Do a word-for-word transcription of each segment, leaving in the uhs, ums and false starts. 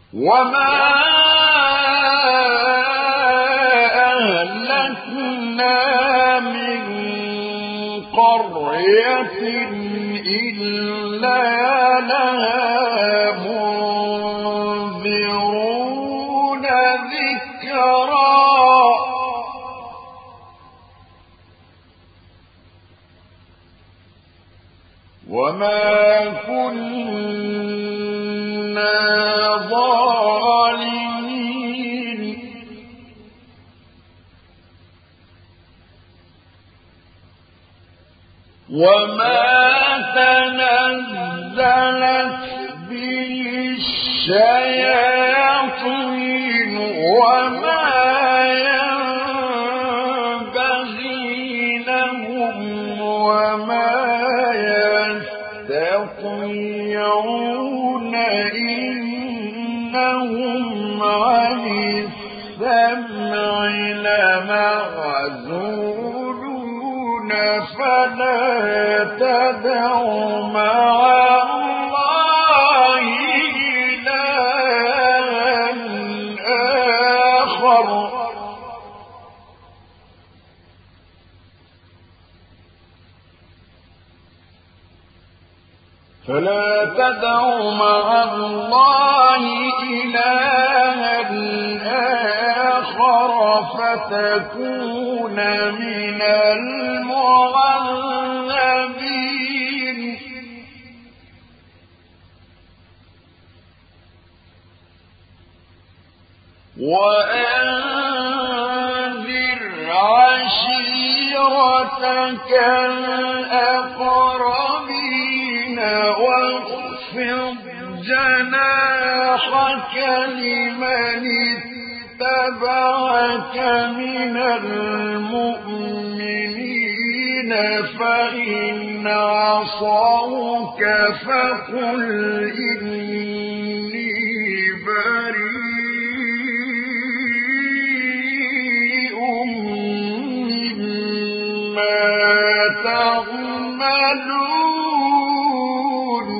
وما أهلكنا من قرية إلا لها منذرون ذكرا وما كنا ظالمين وما تنزلت به الشياطين وما ينبغي لهم وما يستطيعون إنهم عن السمع لمعزولون فلا تدع مع الله إلها آخر فلا تدع مع الله إلها آخر فتكون من المعذبين وأنذر عشيرتك الأقربين واخفض جناحك لمن اتبعك من المؤمنين فإن عصوك فقل إني بريء مما تعملون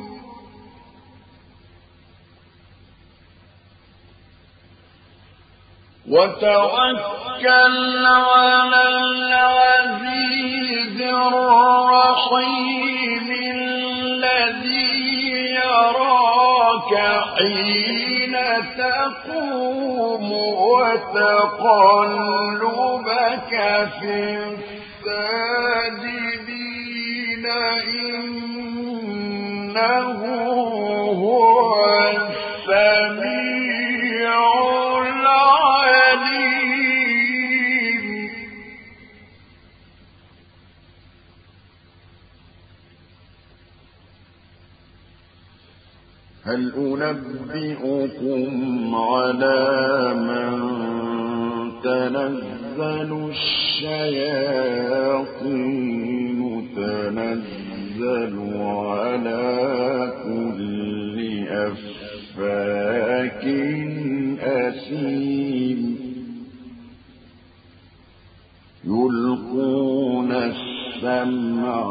وتوكل على العزيز الرحيم الذي يراك حين تقوم وتقلبك في الساجدين إنه هو السميع العليم هل أنبئكم على من تنزل الشياطين تنزل على كل أفاك أثيم يلقون السمع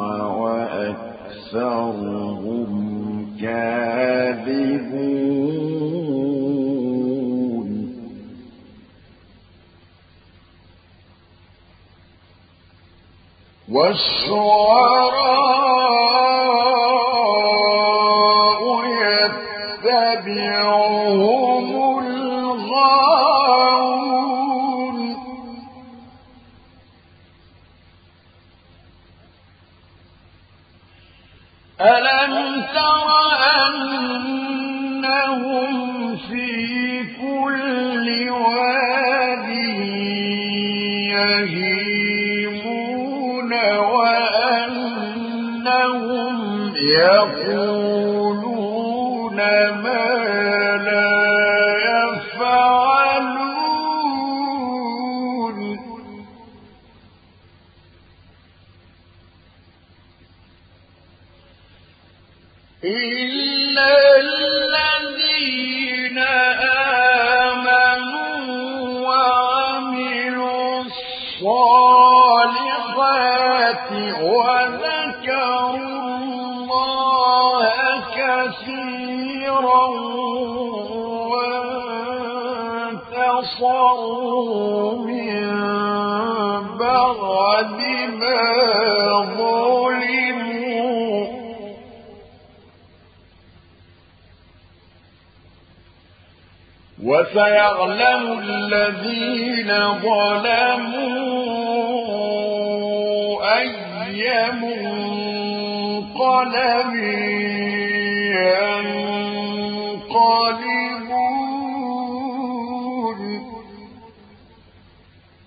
وأكثرهم كاذبون والشعراء يتبعهم الغاوون ألم تر أنهم في كل واد يهيمون وأنهم يقولون ما لا يفعلون إلا الذين آمنوا وعملوا الصالحات وذكروا الله كثيرا نَصَرُوا مِن بَعْدِ مَا ظُلِمُوا وَسَيَعْلَمُ الَّذِينَ ظَلَمُوا أَيَّ مُنقَلَبٍ